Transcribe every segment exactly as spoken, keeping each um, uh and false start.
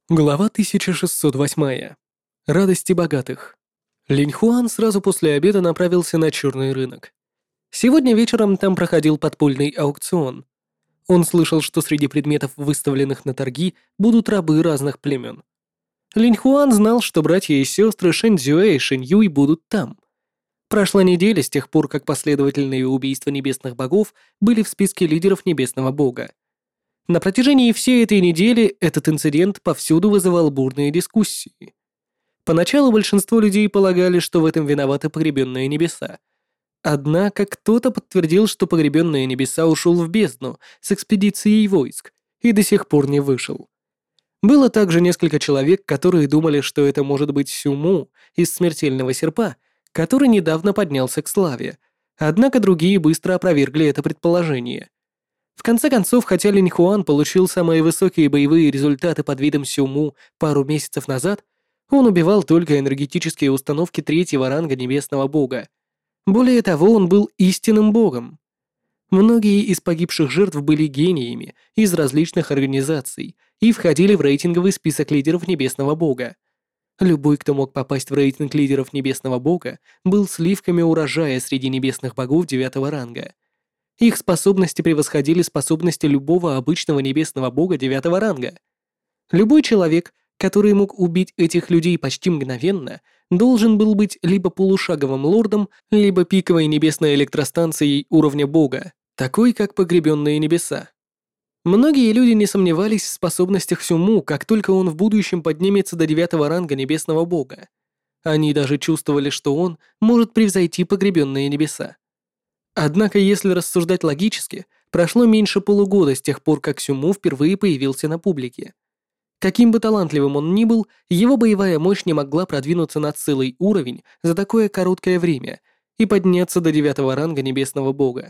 Глава тысяча шестьсот восемь. Радости богатых. Линь Хуан сразу после обеда направился на черный рынок. Сегодня вечером там проходил подпольный аукцион. Он слышал, что среди предметов, выставленных на торги, будут рабы разных племен. Линь Хуан знал, что братья и сестры Шэнь Цзюэ и Шэнь Юй будут там. Прошла неделя с тех пор, как последовательные убийства небесных богов были в списке лидеров небесного бога. На протяжении всей этой недели этот инцидент повсюду вызывал бурные дискуссии. Поначалу большинство людей полагали, что в этом виноваты погребенные небеса. Однако кто-то подтвердил, что погребенные небеса ушел в бездну с экспедицией войск и до сих пор не вышел. Было также несколько человек, которые думали, что это может быть Сюму из смертельного серпа, который недавно поднялся к славе, однако другие быстро опровергли это предположение. В конце концов, хотя Линь Хуан получил самые высокие боевые результаты под видом Сюму пару месяцев назад, он убивал только энергетические установки третьего ранга небесного бога. Более того, он был истинным богом. Многие из погибших жертв были гениями из различных организаций и входили в рейтинговый список лидеров небесного бога. Любой, кто мог попасть в рейтинг лидеров небесного бога, был сливками урожая среди небесных богов девятого ранга. Их способности превосходили способности любого обычного небесного бога девятого ранга. Любой человек, который мог убить этих людей почти мгновенно, должен был быть либо полушаговым лордом, либо пиковой небесной электростанцией уровня бога, такой как погребенные небеса. Многие люди не сомневались в способностях Сюму, как только он в будущем поднимется до девятого ранга небесного бога. Они даже чувствовали, что он может превзойти погребенные небеса. Однако, если рассуждать логически, прошло меньше полугода с тех пор, как Сюму впервые появился на публике. Каким бы талантливым он ни был, его боевая мощь не могла продвинуться на целый уровень за такое короткое время и подняться до девятого ранга небесного бога.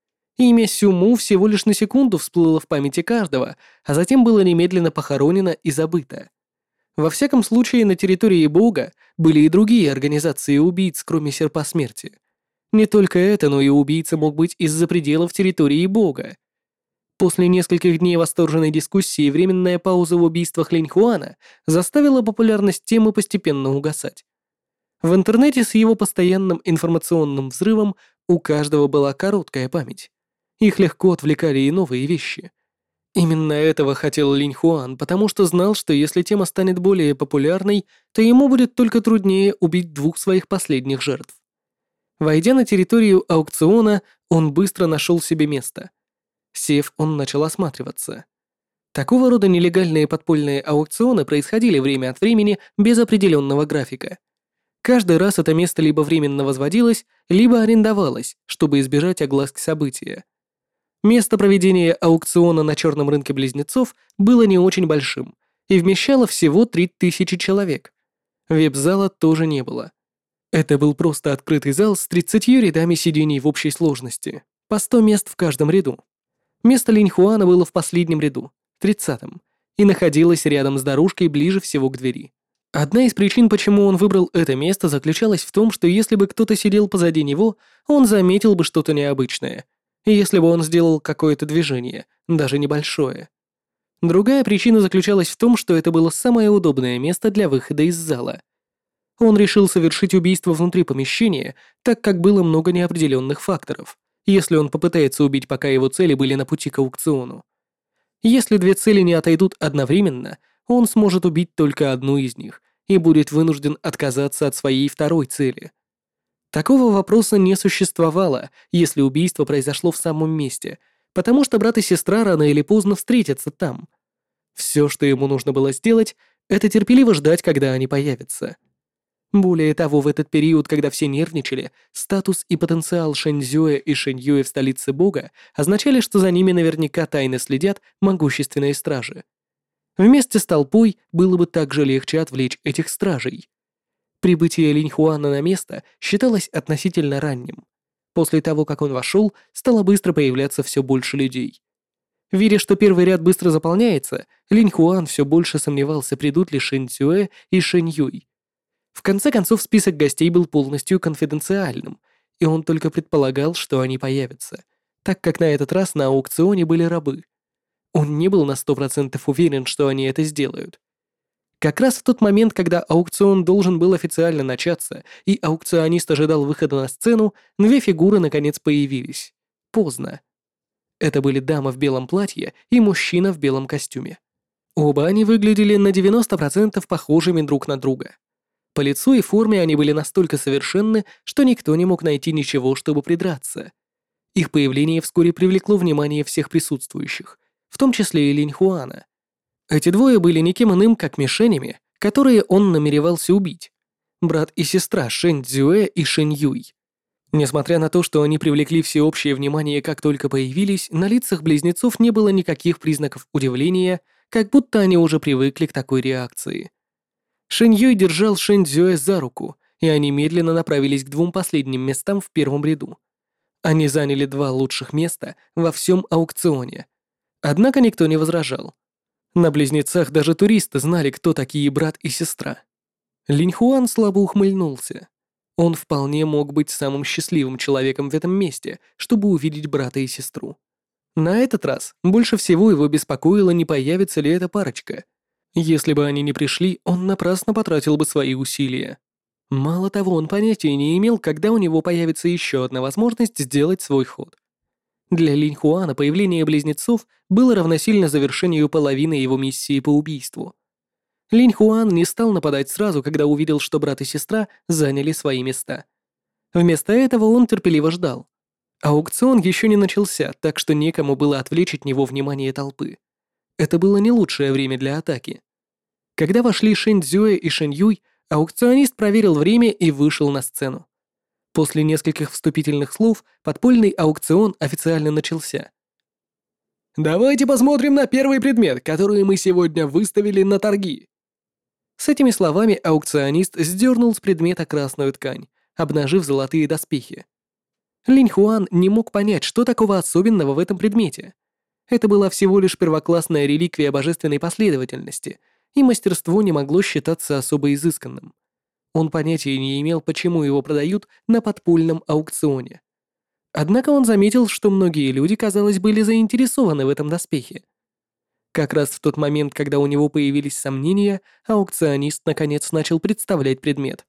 Имя Сюму всего лишь на секунду всплыло в памяти каждого, а затем было немедленно похоронено и забыто. Во всяком случае, на территории бога были и другие организации убийц, кроме Серпа Смерти. Не только это, но и убийца мог быть из-за пределов территории бога. После нескольких дней восторженной дискуссии временная пауза в убийствах Линь Хуана заставила популярность темы постепенно угасать. В интернете с его постоянным информационным взрывом у каждого была короткая память. Их легко отвлекали и новые вещи. Именно этого хотел Линь Хуан, потому что знал, что если тема станет более популярной, то ему будет только труднее убить двух своих последних жертв. Войдя на территорию аукциона, он быстро нашел себе место. Сев, он начал осматриваться. Такого рода нелегальные подпольные аукционы происходили время от времени без определенного графика. Каждый раз это место либо временно возводилось, либо арендовалось, чтобы избежать огласки события. Место проведения аукциона на черном рынке близнецов было не очень большим и вмещало всего три тысячи человек. Вип-зала тоже не было. Это был просто открытый зал с тридцатью рядами сидений в общей сложности, по сто мест в каждом ряду. Место Линь Хуана было в последнем ряду, тридцатом, и находилось рядом с дорожкой ближе всего к двери. Одна из причин, почему он выбрал это место, заключалась в том, что если бы кто-то сидел позади него, он заметил бы что-то необычное, если бы он сделал какое-то движение, даже небольшое. Другая причина заключалась в том, что это было самое удобное место для выхода из зала. Он решил совершить убийство внутри помещения, так как было много неопределенных факторов, если он попытается убить, пока его цели были на пути к аукциону. Если две цели не отойдут одновременно, он сможет убить только одну из них и будет вынужден отказаться от своей второй цели. Такого вопроса не существовало, если убийство произошло в самом месте, потому что брат и сестра рано или поздно встретятся там. Все, что ему нужно было сделать, это терпеливо ждать, когда они появятся. Более того, в этот период, когда все нервничали, статус и потенциал Шэнь Цзюэ и Шэнь Юэ в столице бога означали, что за ними наверняка тайно следят могущественные стражи. Вместе с толпой было бы также легче отвлечь этих стражей. Прибытие Линь Хуана на место считалось относительно ранним. После того, как он вошел, стало быстро появляться все больше людей. Видя, что первый ряд быстро заполняется, Линь Хуан все больше сомневался, придут ли Шэнь Цзюэ и Шэнь Юй. В конце концов, список гостей был полностью конфиденциальным, и он только предполагал, что они появятся, так как на этот раз на аукционе были рабы. Он не был на сто процентов уверен, что они это сделают. Как раз в тот момент, когда аукцион должен был официально начаться, и аукционист ожидал выхода на сцену, две фигуры наконец появились. Поздно. Это были дама в белом платье и мужчина в белом костюме. Оба они выглядели на девяносто процентов похожими друг на друга. По лицу и форме они были настолько совершенны, что никто не мог найти ничего, чтобы придраться. Их появление вскоре привлекло внимание всех присутствующих, в том числе и Линьхуана. Эти двое были никем иным, как мишенями, которые он намеревался убить. Брат и сестра Шэнь Цзюэ и Шэнь Юй. Несмотря на то, что они привлекли всеобщее внимание, как только появились, на лицах близнецов не было никаких признаков удивления, как будто они уже привыкли к такой реакции. Шэнь Юй держал Шэнь Цзюэ за руку, и они медленно направились к двум последним местам в первом ряду. Они заняли два лучших места во всем аукционе. Однако никто не возражал. На близнецах даже туристы знали, кто такие брат и сестра. Линьхуан слабо ухмыльнулся. Он вполне мог быть самым счастливым человеком в этом месте, чтобы увидеть брата и сестру. На этот раз больше всего его беспокоило, не появится ли эта парочка. Если бы они не пришли, он напрасно потратил бы свои усилия. Мало того, он понятия не имел, когда у него появится еще одна возможность сделать свой ход. Для Линьхуана появление близнецов было равносильно завершению половины его миссии по убийству. Линьхуан не стал нападать сразу, когда увидел, что брат и сестра заняли свои места. Вместо этого он терпеливо ждал. Аукцион еще не начался, так что некому было отвлечь от него внимание толпы. Это было не лучшее время для атаки. Когда вошли Шэнь Цзюэ и Шэнь Юй, аукционист проверил время и вышел на сцену. После нескольких вступительных слов подпольный аукцион официально начался. «Давайте посмотрим на первый предмет, который мы сегодня выставили на торги». С этими словами аукционист сдернул с предмета красную ткань, обнажив золотые доспехи. Линьхуан не мог понять, что такого особенного в этом предмете. Это была всего лишь первоклассная реликвия божественной последовательности, и мастерство не могло считаться особо изысканным. Он понятия не имел, почему его продают на подпольном аукционе. Однако он заметил, что многие люди, казалось, были заинтересованы в этом доспехе. Как раз в тот момент, когда у него появились сомнения, аукционист наконец начал представлять предмет.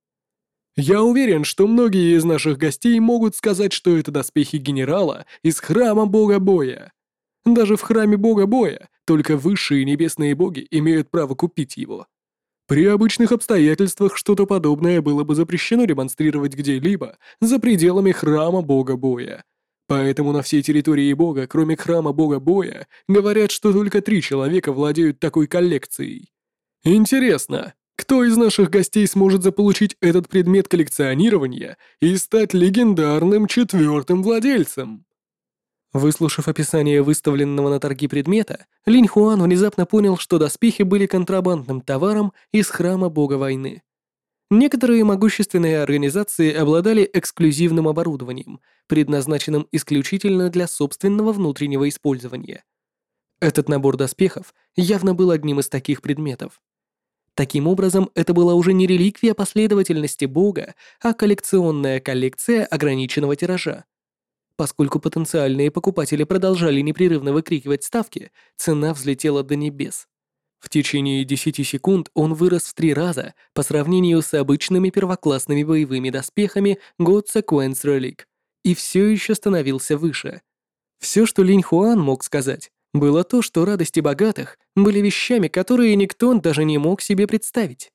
«Я уверен, что многие из наших гостей могут сказать, что это доспехи генерала из храма бога боя. Даже в храме бога боя только высшие небесные боги имеют право купить его. При обычных обстоятельствах что-то подобное было бы запрещено демонстрировать где-либо за пределами храма бога боя. Поэтому на всей территории бога, кроме храма бога боя, говорят, что только три человека владеют такой коллекцией. Интересно, кто из наших гостей сможет заполучить этот предмет коллекционирования и стать легендарным четвертым владельцем?» Выслушав описание выставленного на торги предмета, Линьхуан внезапно понял, что доспехи были контрабандным товаром из храма бога войны. Некоторые могущественные организации обладали эксклюзивным оборудованием, предназначенным исключительно для собственного внутреннего использования. Этот набор доспехов явно был одним из таких предметов. Таким образом, это была уже не реликвия последовательности бога, а коллекционная коллекция ограниченного тиража. Поскольку потенциальные покупатели продолжали непрерывно выкрикивать ставки, цена взлетела до небес. В течение десяти секунд он вырос в три раза по сравнению с обычными первоклассными боевыми доспехами God Sequence Relic и все еще становился выше. Все, что Линьхуан мог сказать, было то, что радости богатых были вещами, которые никто даже не мог себе представить.